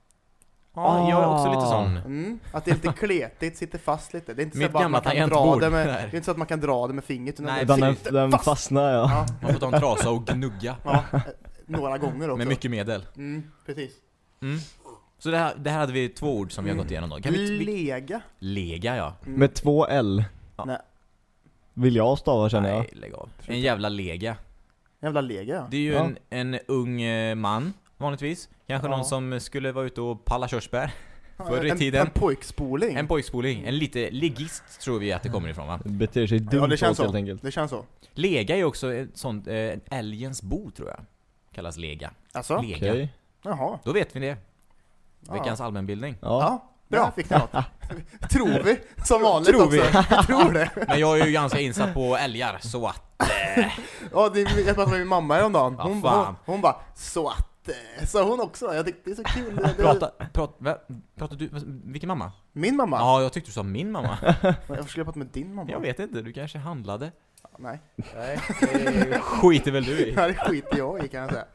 Ja, jag är också lite sån. Mm. Att det är lite kletigt, sitter fast lite. Det är inte så Mitt bara att gamla man kan dra tangentbord. det med, det Där. är inte så att man kan dra det med fingret. utan Nej, det Utan den, sitter den fast. fastnar, ja. Ja, Man får ta en trasa och gnugga. ja, eh, några gånger också. Med mycket medel. Mm, precis. Mm. Så det här, det här hade vi två ord som vi har gått igenom då. Kan vi, vi Lega. lega, ja. Mm. Med två L. Ja. Nej. Vill jag stava, känner jag. Nej, lägg av. En jävla lega. Jävla lega, ja. Det är ju Ja. en, en ung eh, man, vanligtvis. Kanske Ja. någon som skulle vara ute och palla körsbär. Förr i en, tiden. En pojkspoling. En pojkspoling. En lite ligist tror vi att det kommer ifrån, va? Beter sig Ja, dumt det känns folk, helt så. enkelt. Det känns så. Lega är ju också ett sånt, eh, en älgens bo, tror jag. Kallas lega. Alltså? Lega. Okej. Jaha. Då vet vi det. Ja. Veckans allmänbildning. Ja. Ja, bra. Bra. Fick ni något. Tror vi, som vanligt Tror också. vi. Vi tror det. Men jag är ju ganska insatt på älgar, så att... Eh, Ja, det, jag pratade med min mamma häromdagen. Ja, Hon, hon, fan. hon bara, så att, eh, sa hon också. Jag tyckte det är så kul. Det, prata, prat, va, pratar du... Vilken mamma? Min mamma? Ja, jag tyckte du sa min mamma. Jag skulle prata med din mamma. Jag vet inte, du kanske handlade. Nej, Nej, det skiter väl du i. det här skiter jag i kan jag säga.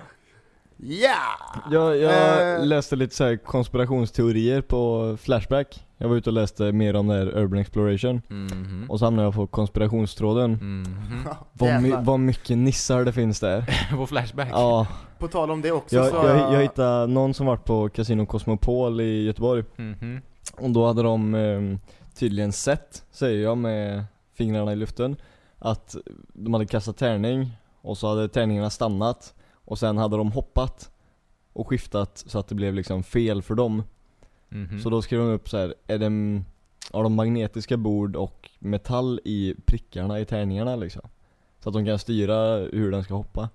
Ja! Jag, jag Eh. läste lite så här konspirationsteorier på Flashback. Jag var ute och läste mer om det här Urban Exploration. Mhm. Och så hamnade jag på konspirationstråden. Mhm. Vad, my, Jävlar. vad mycket nissar det finns där. På Flashback. Ja, På tal om det också jag, så... jag, jag hittade någon som varit på Casino Cosmopol i Göteborg. Mhm. Och då hade de eh, tydligen sett, säger jag med fingrarna i luften, att de hade kastat tärning och så hade tärningarna stannat. Och sen hade de hoppat och skiftat så att det blev liksom fel för dem. Mhm. Så då skrev de upp så här: är det, har de magnetiska bord och metall i prickarna i tärningarna liksom? Så att de kan styra hur den ska hoppa.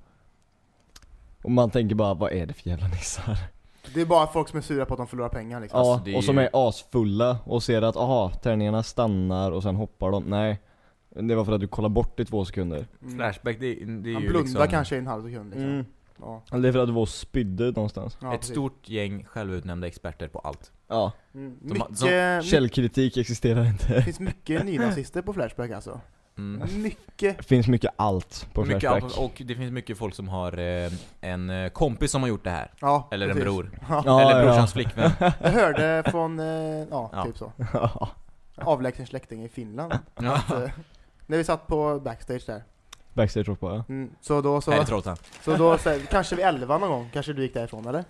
Och man tänker bara, vad är det för jävla nissar? Det är bara folk som är sura på att de förlorar pengar liksom. Ja, Alltså, det är och som ju- är asfulla och ser att, aha, tärningarna stannar och sen hoppar de. Nej, det var för att du kollar bort i två sekunder. Mm. Flashback, det, det är Han ju blundar liksom kanske i en halv sekund liksom. Mm. Ja. Eller det är för att du var och spydde någonstans. Ja, ett precis. stort gäng självutnämnda experter på allt. Ja, Mm. De har- Mycket, som- mycket, källkritik existerar inte. det finns mycket nynazister på Flashback alltså. Mm. Mycket. Det finns mycket allt på Mycket Flashback. allt, och det finns mycket folk som har eh, en eh, kompis som har gjort det här. Ja, Eller en precis. bror. Ja. Ja, Eller ja. brorsans flickvän. Jag hörde från, eh, ja, Ja. typ så. Ja. Avlägsen släkting i Finland. Ja. Att, eh, när vi satt på backstage där. Backstage tror jag, ja. Mm. Så då så, Här i Trollhättan. så då så, kanske vid elva någon gång, kanske du gick därifrån eller?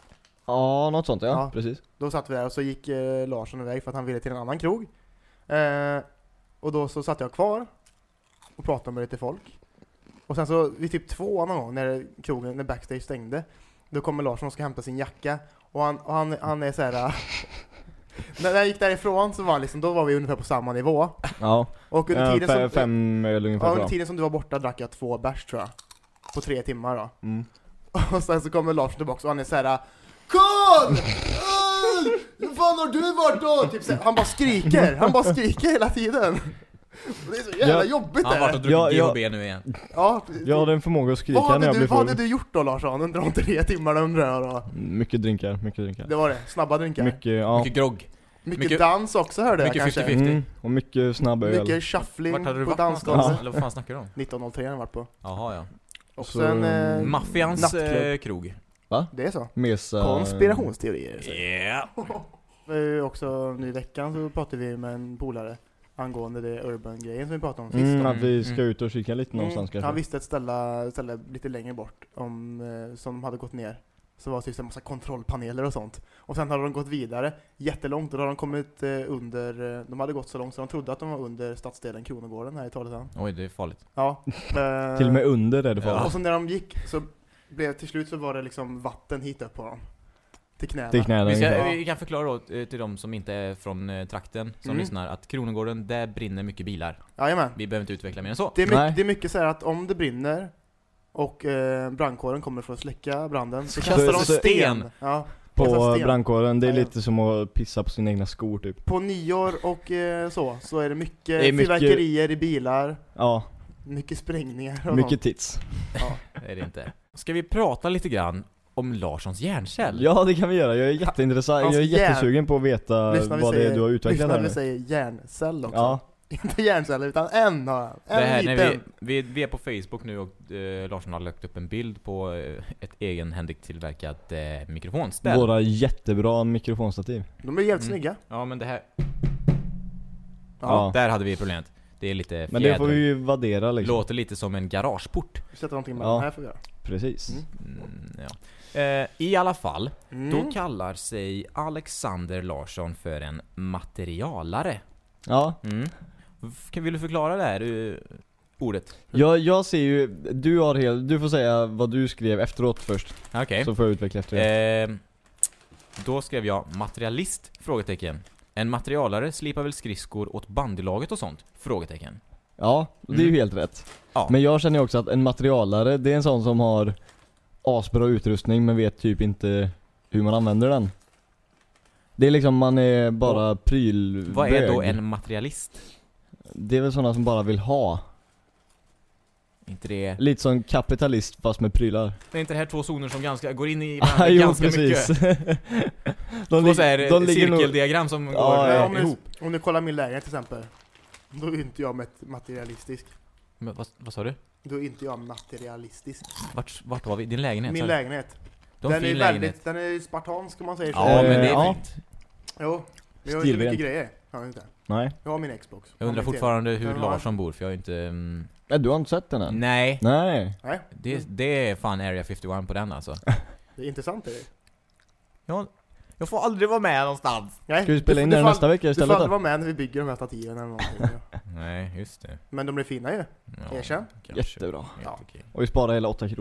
Ja, något sånt, ja, Ja. precis. Då satt vi där och så gick eh, Larsson iväg för att han ville till en annan krog. Eh, och då så satt jag kvar och pratade med lite folk. Och sen så vid typ två någon gång när krogen, när backstage stängde, då kommer Larsson och ska hämta sin jacka. Och han, och han, han är så här. äh, när jag gick därifrån så var han liksom, då var vi ungefär på samma nivå. Ja, Och under ja tiden, fem, som, fem öl ungefär, ja, tror under jag. tiden som du var borta drack jag två bärs tror jag. På tre timmar då. Mm. Och sen så kommer Larsson tillbaka och han är så här: Karl! Äh, hur fan har du varit då? Typ så här, han bara skriker, han bara skriker hela tiden. Och det är så jävla Ja. jobbigt Han har varit där. och druckit Ja, G ja. H B nu igen. Ja, Jag hade en förmåga att skrika vad, när hade jag du, blev vad full. hade du gjort då Larsson under de tre timmarna undrar jag då? Mycket drinkar, mycket drinkar. Det var det, snabba drinkar. Mycket, Mycket, ja. Mycket grogg. mycket- dans också hörde jag mycket kanske. fifty fifty. Mm, och mycket snabb öl. Mycket shuffling Vart hade du på varit någonstans? dansgolvet. Eller vad fan snackar du om? nitton noll tre har jag varit på. Jaha, ja. Och Så, sen, eh, Maffians nattklubb. eh, krog. Det är så. Mesa... Konspirationsteorier. Så. Yeah. Eh, också nu i veckan så pratade vi med en polare angående det urban-grejen som vi pratade om sist. Mm, då. att vi ska Mm. ut och kika lite någonstans Mm, kanske. han visste ett ställe, ställe lite längre bort om, eh, som de hade gått ner. Så var det typ en massa kontrollpaneler och sånt. Och sen hade de gått vidare jättelångt och då hade de kommit eh, under, eh, de hade gått så långt så de trodde att de var under stadsdelen Kronogården här i Trollhättan. Oj, det är farligt. Ja. eh, Till och med under är det Ja. farligt. Och så när de gick så blev till slut så var det liksom vatten hit upp på dem. Till knäna. Till knäna Vi, ska, ungefär. vi kan förklara då eh, till de som inte är från eh, trakten som Mm. lyssnar att Kronogården, där brinner mycket bilar. Jajamän. Vi behöver inte utveckla mer än så. Det är, Nej. mycket, det är mycket så här att om det brinner och eh, brandkåren kommer för att släcka branden så Så- kastar de så- sten. Ja, kastar På sten. brandkåren, det är Ja, ja. lite som att pissa på sina egna skor typ. På nyår och eh, så, så är det mycket, Det är mycket- fyrverkerier i bilar, Ja, mycket sprängningar och mycket sånt. tits. Ja. Är det inte. Ska vi prata lite grann om Larssons hjärncell? Ja, det kan vi göra. Jag är jätteintressant. Hans Jag är hjärn- jättesugen på att veta Lyssna, vi vad det säger- är du har utvecklat Lyssna, här vi nu. säger hjärncell också. Ja, Inte hjärnceller utan en har han. Det En här, när liten. vi, vi, vi är på Facebook nu och eh, Larsson har lagt upp en bild på eh, ett egenhändigt tillverkat eh, mikrofonställ. våra jättebra mikrofonstativ. De är jävligt Mm. snygga. Ja, men det här... Ja. Där hade vi problemet. Det är lite Men det får vi fjädrar. ju vaddera liksom. Låter lite som en garageport. Vi sätter någonting med Ja. den här får vi göra. Precis. Mm. Mm, ja. eh, I alla fall, Mm. då kallar sig Alexander Larsson för en materialare. Ja, Mm. Kan vill du förklara det här uh, ordet? jag, jag ser ju, du har helt, du får säga vad du skrev efteråt först. Okej. Så får jag utveckla efter det. Eh, då skrev jag materialist? Frågetecken. En materialare slipar väl skridskor åt bandylaget och sånt? Frågetecken. Ja, det är ju Mm. helt rätt. Ja. Men jag känner ju också att en materialare, det är en sån som har asbra utrustning men vet typ inte hur man använder den. Det är liksom, man är bara prylbög. Vad är då en materialist? Det är väl såna som bara vill ha. Inte det... Lite som kapitalist fast med prylar. Är inte det här två zoner som ganska går in i Ah, varandra jo, ganska precis. mycket? de, Två så här lig- de ligger nog... cirkeldiagram som Ja, går ja, Ja, eh, om, ni, ihop. om ni kollar min lägenhet till exempel, då är inte jag met- materialistisk. Men, vad, vad sa du? Då är inte jag materialistisk. Vart, vart var vi? Din lägenhet? Min sa du? lägenhet. De Den är fin väldigt, lägenhet. den är spartansk om man säger så. Ja, men det är Eh, ja. fint. Jo, men jag har inte Stilren. mycket grejer. Jag har inte. Nej. Jag har min Xbox. Jag undrar har min fortfarande hur Den har- Larsson bor, för jag har inte... Mm, Ja, du har inte sett den än? nej, Nej. T V. Nej, det, det är fan Area femtioett på den alltså. det är intressant är det. Jag, jag får aldrig vara med någonstans. Nej, Ska vi spela du- in du den får- nästa vecka Du får istället aldrig då? vara med när vi bygger de här stativen eller någonting. Ja. Nej, just det. Men de blir fina ju. Ja, Erkänn. kanske. Jättebra. Helt Ja. okej. Och vi sparar hela åtta kronor.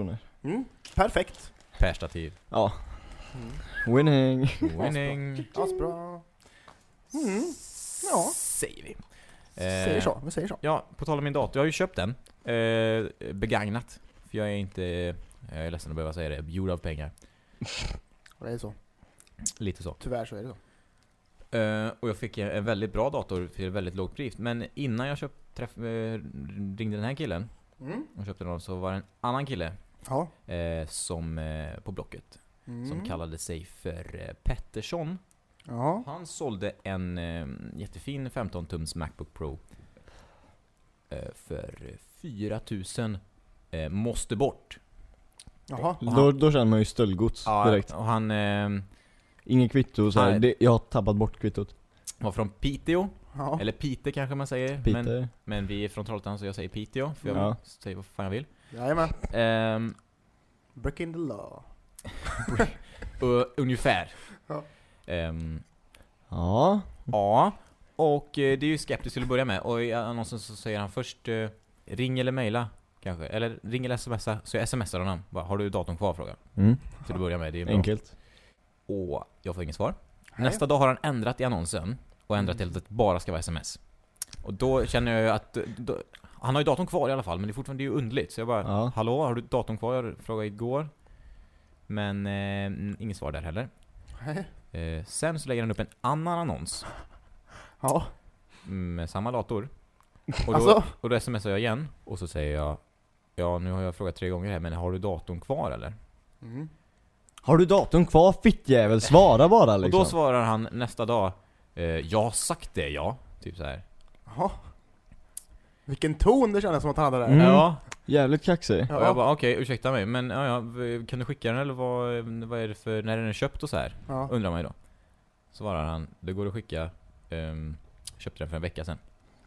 Mm, perfekt. Per stativ. Ja. Mm. Winning. Winning. Asbra. Mm. Ja, Säger vi. säger så. Vi säger så. Ja, på tal om min dator. Jag har ju köpt den. Eh, begagnat. För jag är inte, jag är ledsen att behöva säga det, gjord av pengar. Det är så. Lite så. Tyvärr så är det så. Uh, och jag fick en, en väldigt bra dator till väldigt lågt pris. Men innan jag köpt, träff, uh, ringde den här killen Mm. och köpte den, så var det en annan kille Ja. uh, som uh, på Blocket Mm. som kallade sig för uh, Pettersson. Ja. Han sålde en uh, jättefin femton tums MacBook Pro uh, för fyra tusen. Uh, måste bort. Jaha. Då, då känner man ju stöldgods direkt. Och han uh, Ingen kvitto så här. Nej. Det, jag har tappat bort kvittot. var från Piteå. Ja. Eller Pite kanske man säger. Peter. Men, men vi är från Trollhättan så jag säger Piteå. För jag Ja. säger vad fan jag vill. Jajamän. Um, Breaking the law. uh, ungefär. Ja. Um, Ja. ja. Och eh, det är ju skeptiskt till att börja med. Och i annonsen så säger han först eh, ring eller mejla kanske. Eller ring eller smsa. Så jag smsar honom. Bara, har du datorn kvar, fråga. Mm. Till att börja med. Det är bra. Enkelt. Och jag får inget svar. Nej. Nästa dag har han ändrat i annonsen. Och ändrat till att det bara ska vara sms. Och då känner jag ju att då, han har ju datorn kvar i alla fall. Men det är fortfarande det är ju underligt. Så jag bara, Ja. hallå, har du datorn kvar? Jag frågade igår. Men eh, inget svar där heller. Nej. Eh, sen så lägger han upp en annan annons Ja. med samma dator. Och då, Alltså? och då smsar jag igen. Och så säger jag, ja nu har jag frågat tre gånger här, men har du datorn kvar eller? Mm. Har du datorn kvar, fittjävel? Svara bara liksom. Och då svarar han nästa dag, eh, jag har sagt det, ja. Typ så här. Jaha. Vilken ton det kändes som att han hade där. Mm. Ja. Jävligt kaxig. Och jag bara, okej, ursäkta mig, men ja, ja, kan du skicka den eller vad, vad är det för, när den är köpt och så här? Ja. Undrar man ju då. Så svarar han, det går att skicka, um, köpte den för en vecka sedan.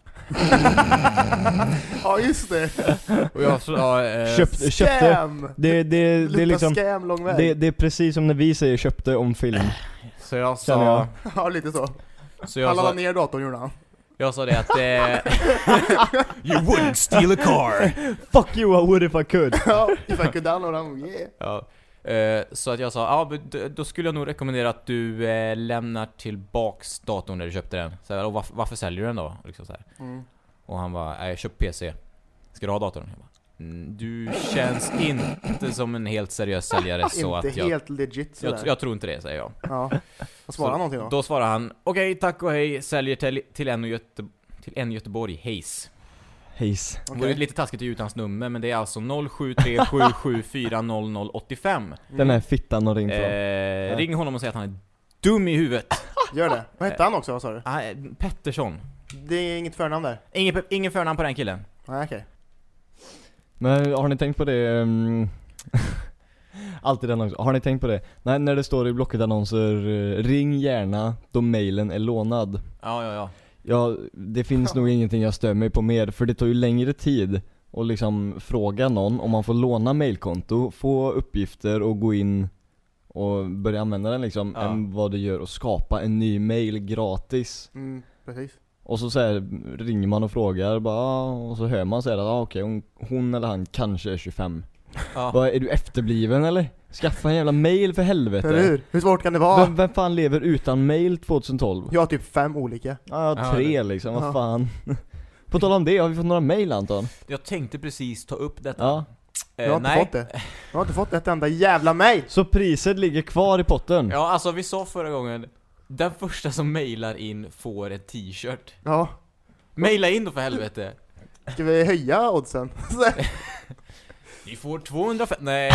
Ja, just det. Och jag så, ja, eh, Köpte, köpte. Scam! Det, det, det, är Luktar liksom, scam lång väg. det, det är precis som när vi säger köpte om film. Så jag Känner sa, jag. Ja, lite så. så jag Han laddade sa, ner datorn, gjorde han. jag sa det att eh, you wouldn't steal a car. Fuck you, I would if I could. Ja, if I could download them, yeah. Ja. Eh, så att jag sa, ja, men d- då skulle jag nog rekommendera att du eh, lämnar tillbaks datorn där du köpte den. Så här, och varför, varför säljer du den då? Liksom så här. Mm. Och han bara, nej, jag köpt P C. Ska du ha datorn? Jag bara, mm, du känns inte som en helt seriös säljare. Så Inte att jag, helt legit sådär. jag, jag tror inte det, säger jag. Ja. Vad svarar han någonting då? Då svarar han, okej, tack och hej, säljer till, till, en, Göte, till en Göteborg, hejs. Hejs. Det Okej. vore lite taskigt att ge ut hans nummer, men det är alltså noll sju tre sju sju fyra noll noll åtta fem. Den här fittan har ringt från. Eh, ring honom och säg att han är dum i huvudet. Gör det. Vad hette han också, vad sa du? Ah, Pettersson. Det är inget förnamn där. Ingen, ingen förnamn på den killen. Nej, okej. Men har ni tänkt på det? Um, alltid den också. Har ni tänkt på det? Nej, när det står i Blocket-annonser, eh, ring gärna då mailen är lånad. Ja, ja, ja. Ja, det finns nog ingenting jag stör mig på mer, för det tar ju längre tid att liksom fråga någon om man får låna mailkonto, få uppgifter och gå in och börja använda den liksom, Ja. än vad det gör att skapa en ny mail gratis. Mm, precis. Och så, så här, ringer man och frågar bara, ah, och så hör man så här att ah, okej, hon, hon eller han kanske är tjugofem. Ja. Vad, är du efterbliven eller? Skaffa en jävla mail för helvete. Eller hur? Hur svårt kan det vara? Vem, vem fan lever utan mail tjugotolv? Jag har typ fem olika. Ja, Ja, tre det- liksom, vad Ja. fan. På tal om det, har vi fått några mail, Anton? Jag tänkte precis ta upp detta. Ja. Eh, Jag har inte nej. fått det. Jag har inte fått ett enda jävla mail. Så priset ligger kvar i potten? Ja, alltså vi sa förra gången, den första som mailar in får en t-shirt. Ja. Maila in då för helvete. Ska vi höja oddsen? Ni får tvåhundrafem... Nej.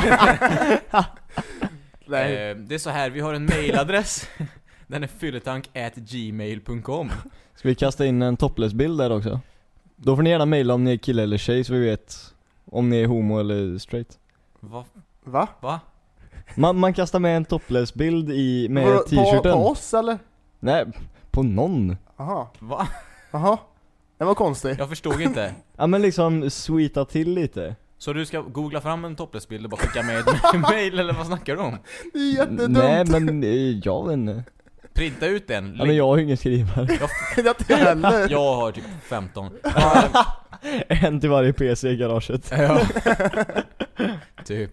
Nej. Eh, det är så här, vi har en mailadress. Den är fylletank at gmail punkt com. Ska vi kasta in en topless-bild där också? Då får ni gärna mejla om ni är kille eller tjej, så vi vet om ni är homo eller straight. Va? Va? Va? Man, man kastar med en topless-bild i, med På, på, t-shirten. på oss eller? Nej, på någon. Aha. Va? Jaha. Det var konstigt. Jag förstod inte. Ja, men liksom sweeta till lite. Så du ska googla fram en topless-bild och bara skicka med ett mail, eller vad snackar du om? Det är jättedumt. Nej, men eh, jag vet inte. Printa ut den. Ja, men jag har ju ingen skrivare. Det är inte jag heller. Jag har typ femton. En till varje P C i garaget. Ja. Typ.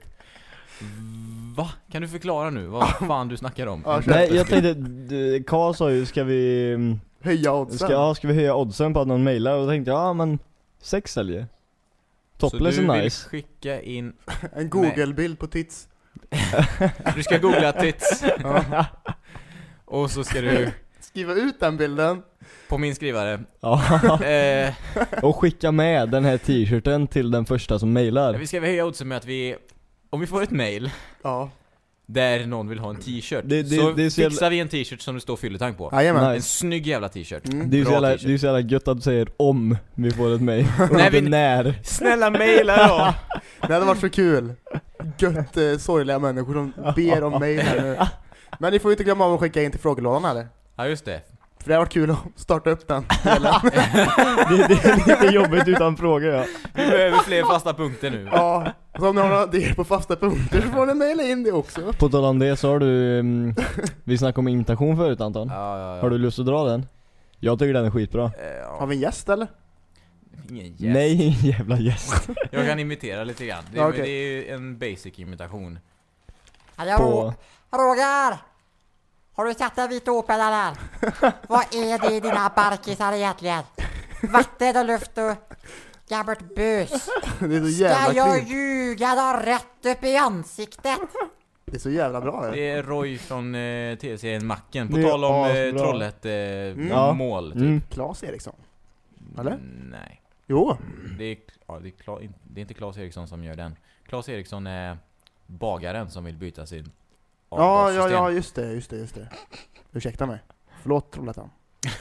Va? Kan du förklara nu vad fan du snackar om? Ja, kör. Nej, jag tänkte, d- Karl sa ju, ska vi mm, Höja oddsen. ska, ja, ska vi höja oddsen på att någon mailar? Och då tänkte jag, ja men sex säljer. Topless Så är du vill nice. skicka in... En Google-bild på tits. Du ska googla tits. Ja. Och så ska du Skriva ut den bilden. på min skrivare. Ja. Eh, Och skicka med den här t-shirten till den första som mailar. vi ska höja oddsen med att vi... Om vi får ett mail Ja. där någon vill ha en t-shirt, Det- det- så det är så fixar jävla- vi en t-shirt som det står fylletank på. Jajamän. Nej. En snygg jävla t-shirt. Mm. Det är ju så Bra jävla, t-shirt. det är så jävla gött att du säger om vi får ett mail. Och Nej, inte vi- när. Snälla maila då! Det hade varit så kul. Gött eh, sorgliga människor som ber om mail här nu. Men ni får ju inte glömma av att skicka in till frågelådan eller? Ja just det. För det har varit kul att starta upp den delen. Det, det är lite jobbigt utan frågor, ja. Vi behöver fler fasta punkter nu. Ja, så om ni har några idéer på fasta punkter så får ni mejla in det också. På tal om det så har du, mm, vi snackade om imitation förut Anton. Ja, ja, ja. Har du lust att dra den? Jag tycker den är skitbra. Eh, Har ja. vi en gäst eller? Ingen gäst. Nej, jävla gäst. Jag kan imitera lite grann. Det, Ja, okej. det är ju en basic imitation. Hallå, På, Roger! Har du sett en vit Opel eller? Vad är det i dina barkisar egentligen? Vatten och luft och gammalt bus. Det är så Ska jävla jag kul. ljuga dem rätt upp i ansiktet? Det är så jävla bra. Det. Det är Roy från eh, tv-serien Macken. På Det är tal om eh, asbra. Trollhätte eh, Ja. mål. Typ. mm. Claes Eriksson. Eller? Mm, nej. Jo. Det är, ja, det, är Kla, det är inte Claes Eriksson som gör den. Claes Eriksson är bagaren som vill byta sin Ja, ja, avgassystem. ja, just det, just det, just det. Ursäkta mig. Förlåt, Trollhättan.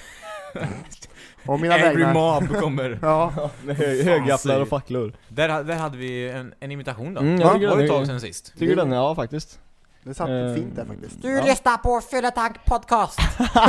Och mina Every vägnar. mob kommer. Ja, Med hö- Fan, högafflar säger- och facklor. Där, där hade vi en, en imitation då. Mm, jag ja, tycker var det ett den är- tag sen sist. Tycker den, ja faktiskt. det satt Eh, fint där faktiskt. Du Ja. lyssnar på Fylletank podcast.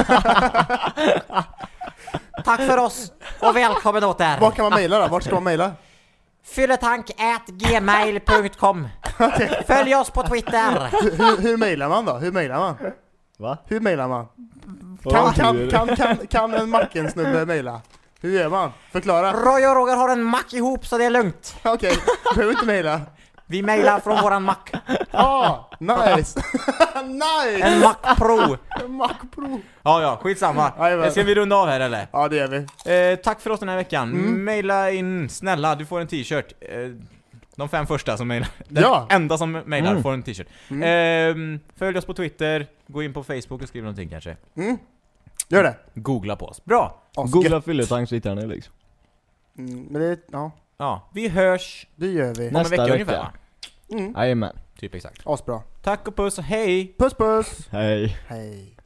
Tack för oss och välkommen åter. Var kan man mejla då? Vart ska man mejla? Fylletank at gmail punkt com. Följ oss på Twitter. Hur, hur, hur mejlar man då? Hur mejlar man? Va? Hur mejlar man? Vad Kan, betyder kan, det? kan, kan, kan en Macken-snubbe mejla? Hur gör man? Förklara. Roy och Roger har en mack ihop så det är lugnt. Okej, behöver inte mejla. Vi mejlar från våran mack. Ah, nice! nice! En Mac Pro. Mac Pro. Ja, ja, skitsamma. Jajamän. Ska vi runda av här eller? Ja, det gör vi. Eh, tack för oss den här veckan. Mm. Maila in, snälla, du får en t-shirt. Eh, de fem första som mailar. Den Ja. enda som mailar Mm. får en t-shirt. Mm. Eh, följ oss på Twitter, gå in på Facebook och skriv någonting kanske. Mm. Gör det. Googla på oss. Bra! Asgött. Googla fylletank så hittar ni liksom. Mm, men det, ja, Ja, vi hörs det gör vi. om en Nästa vecka vecka. ungefär va? Mm. Jajamän. Typ exakt. Asbra. Tack och puss och hej! Puss puss! Hej. Hej.